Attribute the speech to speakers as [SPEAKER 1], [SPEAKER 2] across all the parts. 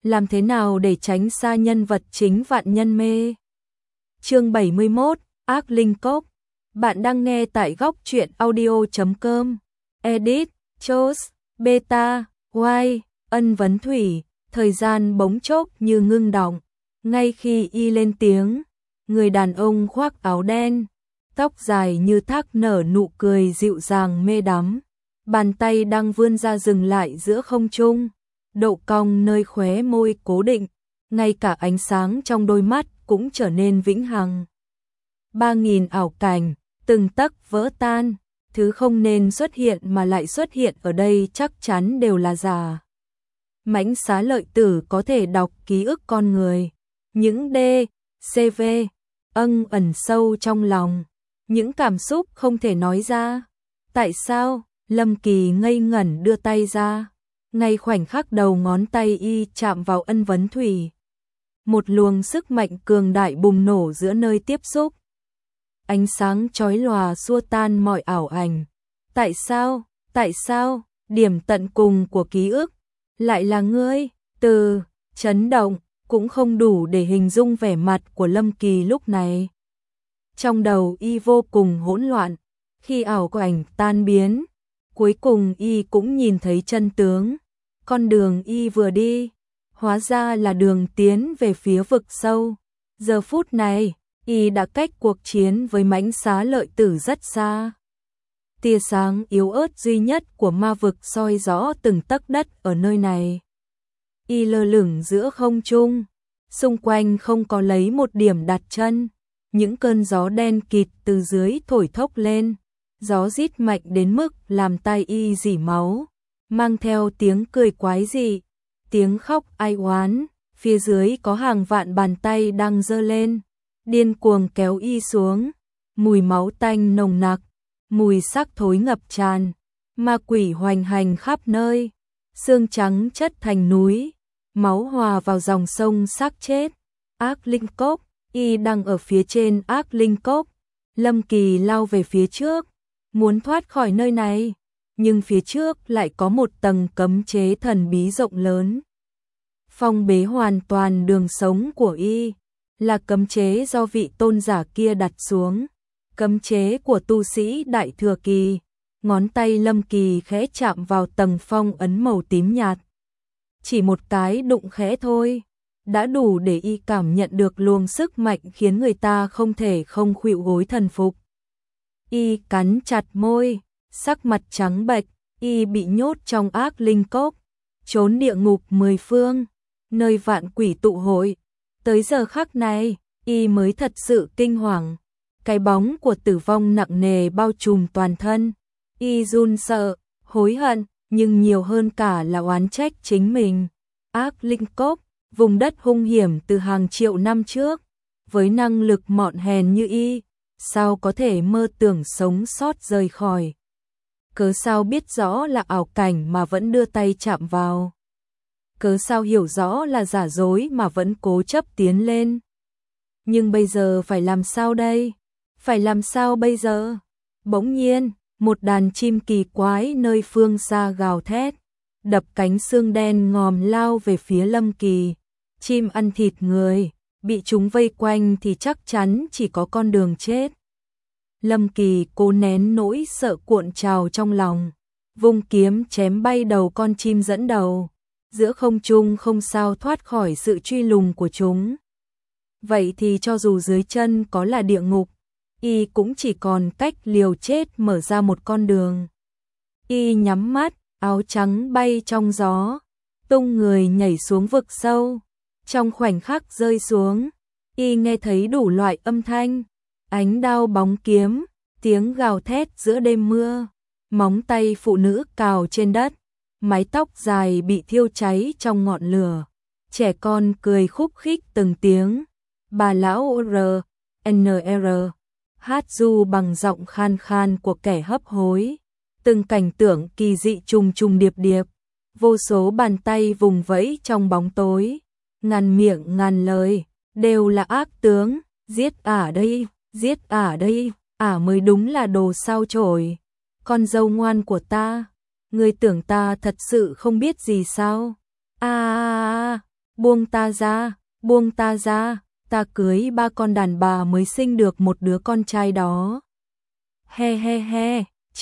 [SPEAKER 1] Làm thế nào để tránh xa nhân vật chính vạn nhân mê? Chương 71, Ác Linh Cốc. Bạn đang nghe tại góc truyện audio.com. Edit, Chos, Beta, Y, Ân Vấn Thủy. Thời gian bỗng chốc như ngưng đọng. Ngay khi y lên tiếng, người đàn ông khoác áo đen, tóc dài như thác nở nụ cười dịu dàng mê đắm. Bàn tay đang vươn ra dừng lại giữa không trung, độ cong nơi khóe môi cố định, ngay cả ánh sáng trong đôi mắt cũng trở nên vĩnh hằng. 3000 ảo cảnh, từng tấc vỡ tan, thứ không nên xuất hiện mà lại xuất hiện ở đây chắc chắn đều là giả. Mãnh xá lợi tử có thể đọc ký ức con người, những CV ẩn sâu trong lòng, những cảm xúc không thể nói ra. Tại sao? Lâm Kỳ ngây ngẩn đưa tay ra, ngay khoảnh khắc đầu ngón tay y chạm vào Ân Vấn Thủy, một luồng sức mạnh cường đại bùng nổ giữa nơi tiếp xúc. Ánh sáng chói lòa xua tan mọi ảo ảnh. Tại sao? Tại sao? Điểm tận cùng của ký ức lại là ngươi? Từ chấn động cũng không đủ để hình dung vẻ mặt của Lâm Kỳ lúc này. Trong đầu y vô cùng hỗn loạn, khi ảo ảnh tan biến, cuối cùng y cũng nhìn thấy chân tướng. Con đường y vừa đi, hóa ra là đường tiến về phía vực sâu. Giờ phút này, y đã cách cuộc chiến với mãnh xá lợi tử rất xa. Tia sáng yếu ớt duy nhất của ma vực soi rõ từng tấc đất ở nơi này. Y lơ lửng giữa không trung, xung quanh không có lấy một điểm đặt chân. Những cơn gió đen kịt từ dưới thổi thốc lên, gió rít mạnh đến mức làm tai y rỉ máu, mang theo tiếng cười quái dị, tiếng khóc ai oán. Phía dưới có hàng vạn bàn tay đang giơ lên, điên cuồng kéo y xuống. Mùi máu tanh nồng nặc, mùi xác thối ngập tràn, ma quỷ hoành hành khắp nơi, xương trắng chất thành núi, máu hòa vào dòng sông xác chết. Ác Linh Cốc, y đang ở phía trên Ác Linh Cốc. Lâm Kỳ lao về phía trước, muốn thoát khỏi nơi này, nhưng phía trước lại có một tầng cấm chế thần bí rộng lớn, phong bế hoàn toàn đường sống của y, là cấm chế do vị tôn giả kia đặt xuống, cấm chế của tu sĩ Đại Thừa Kỳ. Ngón tay Lâm Kỳ khẽ chạm vào tầng phong ấn màu tím nhạt. Chỉ một cái đụng khẽ thôi, đã đủ để y cảm nhận được luồng sức mạnh khiến người ta không thể không khuỵu gối thần phục. Y cắn chặt môi, sắc mặt trắng bệch, y bị nhốt trong Ác Linh Cốc, trốn địa ngục 10 phương, nơi vạn quỷ tụ hội. Tới giờ khắc này, y mới thật sự kinh hoàng. Cái bóng của tử vong nặng nề bao trùm toàn thân. Y run sợ, hối hận, nhưng nhiều hơn cả là oán trách chính mình. Ác Linh Cốc, vùng đất hung hiểm từ hàng triệu năm trước, với năng lực mọn hèn như y, sao có thể mơ tưởng sống sót rời khỏi? Cớ sao biết rõ là ảo cảnh mà vẫn đưa tay chạm vào? Cớ sao hiểu rõ là giả dối mà vẫn cố chấp tiến lên? Nhưng bây giờ phải làm sao đây? Phải làm sao bây giờ? Bỗng nhiên, một đàn chim kỳ quái nơi phương xa gào thét, đập cánh xương đen ngòm lao về phía Lâm Kỳ. Chim ăn thịt người, bị chúng vây quanh thì chắc chắn chỉ có con đường chết. Lâm Kỳ cố nén nỗi sợ cuộn trào trong lòng, vung kiếm chém bay đầu con chim dẫn đầu. Giữa không trung không sao thoát khỏi sự truy lùng của chúng. Vậy thì cho dù dưới chân có là địa ngục, y cũng chỉ còn cách liều chết mở ra một con đường. Y nhắm mắt, áo trắng bay trong gió, tung người nhảy xuống vực sâu. Trong khoảnh khắc rơi xuống, y nghe thấy đủ loại âm thanh, ánh đao bóng kiếm, tiếng gào thét giữa đêm mưa, móng tay phụ nữ cào trên đất, mái tóc dài bị thiêu cháy trong ngọn lửa, trẻ con cười khúc khích từng tiếng, bà lão NR hát du bằng giọng khan khan của kẻ hấp hối. Từng cảnh tượng kỳ dị trùng trùng điệp điệp, vô số bàn tay vùng vẫy trong bóng tối, ngàn miệng ngàn lời, đều là ác tướng. Giết ả đây, giết ả đây, ả mới đúng là đồ sao chổi. Con dâu ngoan của ta, ngươi tưởng ta thật sự không biết gì sao? buông ta ra, buông ta ra, ta cưới 3 con đàn bà mới sinh được một đứa con trai đó. He he he,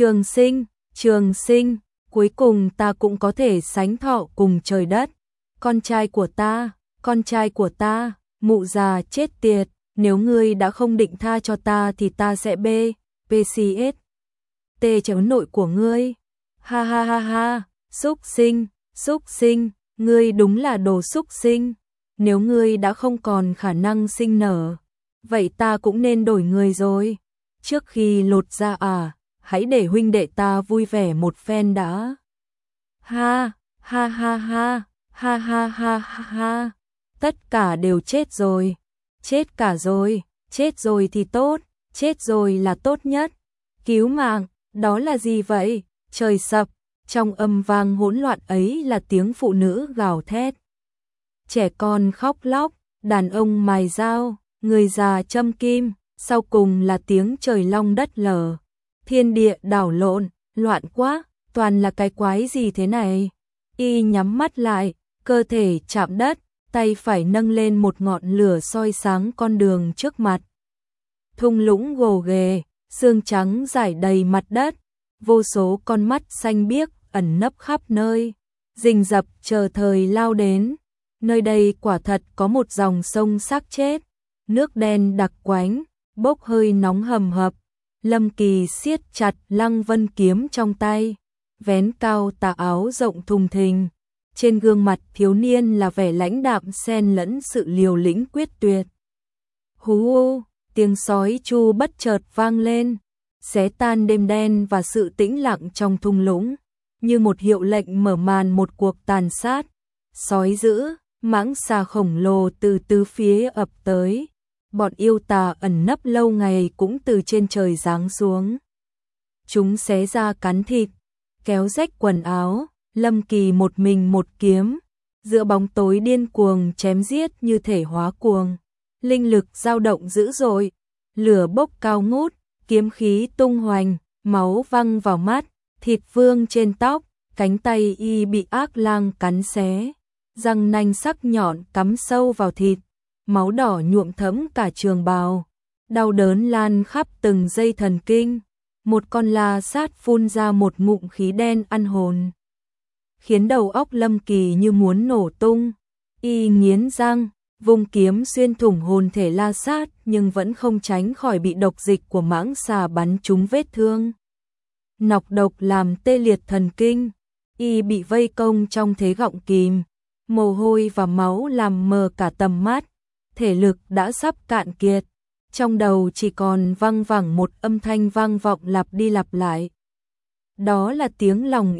[SPEAKER 1] Trường Sinh, cuối cùng ta cũng có thể sánh thọ cùng trời đất. Con trai của ta, mụ già chết tiệt, nếu ngươi đã không định tha cho ta thì ta sẽ PCS. Cháu nội của ngươi. Ha ha ha ha, xúc sinh, ngươi đúng là đồ xúc sinh. Nếu ngươi đã không còn khả năng sinh nở, vậy ta cũng nên đổi người rồi. Trước khi lột ra hãy để huynh đệ ta vui vẻ một phen đã. Ha, ha ha ha, ha ha ha ha ha. Tất cả đều chết rồi. Chết cả rồi, chết rồi thì tốt, chết rồi là tốt nhất. Cứu mạng, đó là gì vậy? Trời sập, trong âm vang hỗn loạn ấy là tiếng phụ nữ gào thét. Trẻ con khóc lóc, đàn ông mài dao, người già châm kim, sau cùng là tiếng trời long đất lở. Thiên địa đảo lộn, loạn quá, toàn là cái quái gì thế này? Y nhắm mắt lại, cơ thể chạm đất, tay phải nâng lên một ngọn lửa soi sáng con đường trước mặt. Thung lũng gồ ghề, xương trắng rải đầy mặt đất, vô số con mắt xanh biếc ẩn nấp khắp nơi, rình rập chờ thời lao đến. Nơi đây quả thật có một dòng sông xác chết, nước đen đặc quánh, bốc hơi nóng hầm hập. Lâm Kỳ siết chặt Lăng Vân kiếm trong tay, vén cao tà áo rộng thùng thình. Trên gương mặt thiếu niên là vẻ lãnh đạm xen lẫn sự liều lĩnh quyết tuyệt. Hú, tiếng sói chu bất chợt vang lên, xé tan đêm đen và sự tĩnh lặng trong thung lũng, như một hiệu lệnh mở màn một cuộc tàn sát. Sói dữ, mãng xà khổng lồ từ tứ phía ập tới. Bọn yêu tà ẩn nấp lâu ngày cũng từ trên trời giáng xuống. Chúng xé ra cắn thịt, kéo rách quần áo. Lâm Kỳ một mình một kiếm, giữa bóng tối điên cuồng chém giết như thể hóa cuồng. Linh lực dao động dữ dội, lửa bốc cao ngút, kiếm khí tung hoành, máu văng vào mắt, thịt vương trên tóc, cánh tay y bị ác lang cắn xé, răng nanh sắc nhọn cắm sâu vào thịt, máu đỏ nhuộm thẫm cả trường bào, đau đớn lan khắp từng dây thần kinh. Một con la sát phun ra một ngụm khí đen ăn hồn, khiến đầu óc Lâm Kỳ như muốn nổ tung. Y nghiến răng, vung kiếm xuyên thủng hồn thể la sát nhưng vẫn không tránh khỏi bị độc dịch của mãng xà bắn trúng vết thương. Nọc độc làm tê liệt thần kinh, y bị vây công trong thế gọng kìm, mồ hôi và máu làm mờ cả tầm mắt, thể lực đã sắp cạn kiệt, trong đầu chỉ còn văng vẳng một âm thanh vang vọng lặp đi lặp lại. Đó là tiếng lòng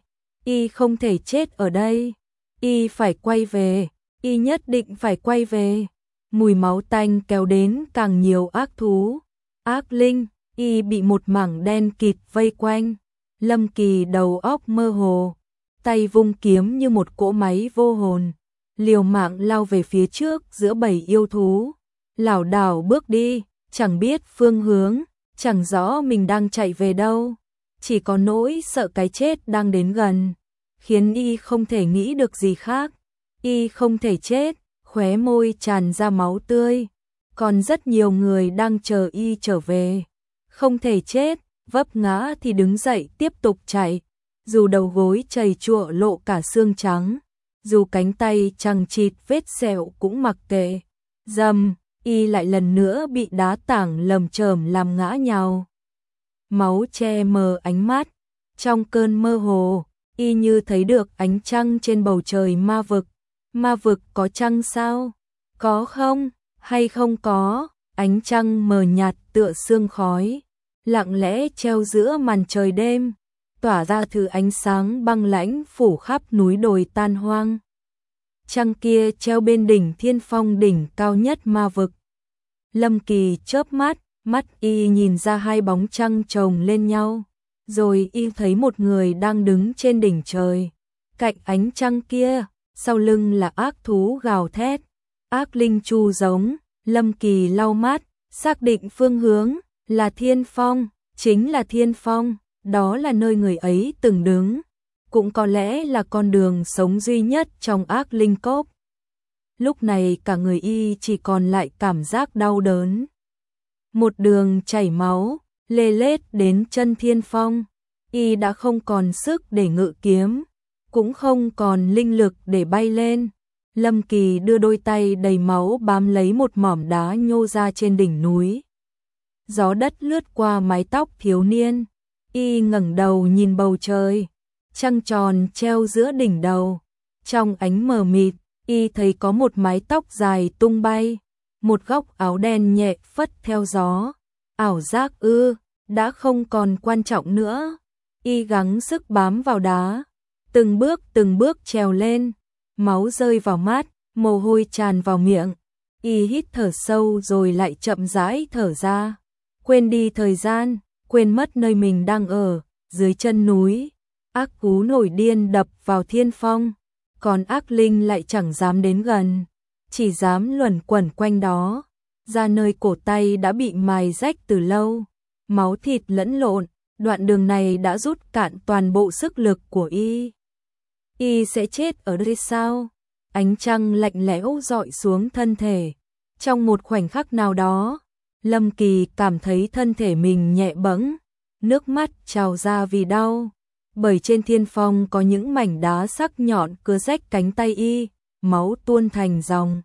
[SPEAKER 1] y không thể chết ở đây, y phải quay về, y nhất định phải quay về. Mùi máu tanh kéo đến càng nhiều ác thú, ác linh, y bị một mảng đen kịt vây quanh. Lâm Kỳ đầu óc mơ hồ, tay vung kiếm như một cỗ máy vô hồn, liều mạng lao về phía trước giữa bầy yêu thú. Lảo đảo bước đi, chẳng biết phương hướng, chẳng rõ mình đang chạy về đâu. Chỉ có nỗi sợ cái chết đang đến gần, khiến y không thể nghĩ được gì khác. Y không thể chết, khóe môi tràn ra máu tươi. Còn rất nhiều người đang chờ y trở về. Không thể chết, vấp ngã thì đứng dậy tiếp tục chạy. Dù đầu gối chầy chụa lộ cả xương trắng, dù cánh tay chằng chịt vết sẹo cũng mặc kệ. Dầm, y lại lần nữa bị đá tảng lầm chởm làm ngã nhào. Máu che mờ ánh mắt, trong cơn mơ hồ, y như thấy được ánh trăng trên bầu trời ma vực. Ma vực có trăng sao? Có không? Hay không có? Ánh trăng mờ nhạt tựa sương khói, lặng lẽ treo giữa màn trời đêm, tỏa ra thứ ánh sáng băng lãnh phủ khắp núi đồi tan hoang. Trăng kia treo bên đỉnh Thiên Phong, đỉnh cao nhất ma vực. Lâm Kỳ chớp mắt, mắt y nhìn ra hai bóng trăng chồng lên nhau, rồi y thấy một người đang đứng trên đỉnh trời. Cạnh ánh trăng kia, sau lưng là ác thú gào thét, ác linh chu giống. Lâm Kỳ lau mắt, xác định phương hướng, là Thiên Phong, chính là Thiên Phong, đó là nơi người ấy từng đứng, cũng có lẽ là con đường sống duy nhất trong ác linh cốc. lúc này cả người y chỉ còn lại cảm giác đau đớn. Một đường chảy máu, lê lết đến chân Thiên Phong, y đã không còn sức để ngự kiếm, cũng không còn linh lực để bay lên. Lâm Kỳ đưa đôi tay đầy máu bám lấy một mỏm đá nhô ra trên đỉnh núi. Gió đất lướt qua mái tóc thiếu niên, y ngẩng đầu nhìn bầu trời, trăng tròn treo giữa đỉnh đầu. Trong ánh mờ mịt, y thấy có một mái tóc dài tung bay, một góc áo đen nhẹ phất theo gió. Ảo giác đã không còn quan trọng nữa. Y gắng sức bám vào đá, từng bước trèo lên, máu rơi vào mắt, mồ hôi tràn vào miệng. Y hít thở sâu rồi lại chậm rãi thở ra, quên đi thời gian, quên mất nơi mình đang ở, dưới chân núi. Ác cú nổi điên đập vào Thiên Phong, còn ác linh lại chẳng dám đến gần, chỉ dám luẩn quẩn quanh đó. Da nơi cổ tay đã bị mài rách từ lâu, máu thịt lẫn lộn, đoạn đường này đã rút cạn toàn bộ sức lực của y. Y sẽ chết ở đây sao? Ánh trăng lạnh lẽo rọi xuống thân thể. Trong một khoảnh khắc nào đó, Lâm Kỳ cảm thấy thân thể mình nhẹ bẫng, nước mắt trào ra vì đau. Bởi trên Thiên Phong có những mảnh đá sắc nhọn cứa rách cánh tay y, máu tuôn thành dòng.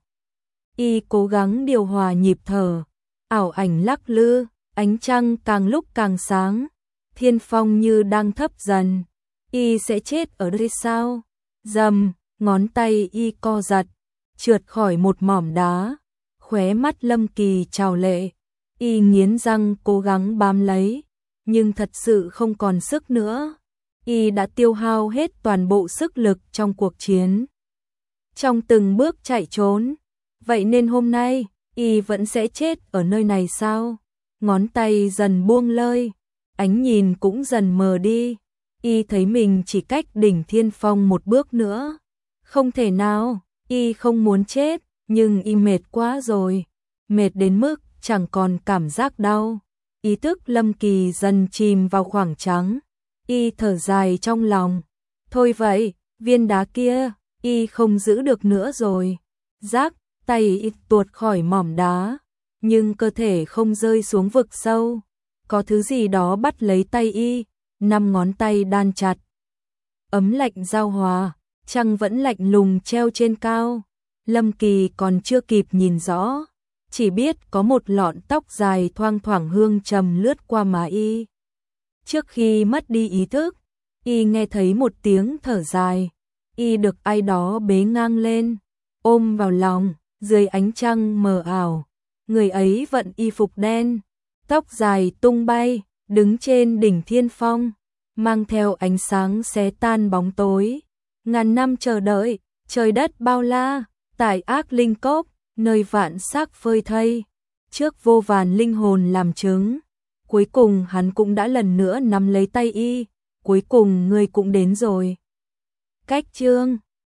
[SPEAKER 1] Y cố gắng điều hòa nhịp thở, ảo ảnh lắc lư, ánh trăng càng lúc càng sáng. Thiên Phong như đang thấp dần. Y sẽ chết ở đây sao? Rầm, ngón tay y co giật, trượt khỏi một mỏm đá. Khóe mắt Lâm Kỳ trào lệ. Y nghiến răng cố gắng bám lấy, nhưng thật sự không còn sức nữa. Y đã tiêu hao hết toàn bộ sức lực trong cuộc chiến, trong từng bước chạy trốn. Vậy nên hôm nay, y vẫn sẽ chết ở nơi này sao? Ngón tay dần buông lơi, ánh nhìn cũng dần mờ đi. Y thấy mình chỉ cách đỉnh Thiên Phong một bước nữa. Không thể nào, y không muốn chết, nhưng y mệt quá rồi. Mệt đến mức chẳng còn cảm giác đau. Ý thức Lâm Kỳ dần chìm vào khoảng trắng. Y thở dài trong lòng. Thôi vậy, viên đá kia, y không giữ được nữa rồi. Rác, tay y tuột khỏi mỏm đá, nhưng cơ thể không rơi xuống vực sâu. Có thứ gì đó bắt lấy tay y, 5 ngón tay đan chặt. Ấm lạnh giao hòa, trăng vẫn lạnh lùng treo trên cao. Lâm Kỳ còn chưa kịp nhìn rõ, chỉ biết có một lọn tóc dài thoang thoảng hương trầm lướt qua má y. Trước khi mất đi ý thức, y nghe thấy một tiếng thở dài. Y được ai đó bế ngang lên, ôm vào lòng, dưới ánh trăng mờ ảo. Người ấy vận y phục đen, tóc dài tung bay, đứng trên đỉnh Thiên Phong, mang theo ánh sáng xé tan bóng tối. Ngàn năm chờ đợi, trời đất bao la, tại Ác Linh Cốc, nơi vạn xác phơi thây, trước vô vàn linh hồn làm chứng. Cuối cùng hắn cũng đã lần nữa nắm lấy tay y, cuối cùng ngươi cũng đến rồi. Cách chương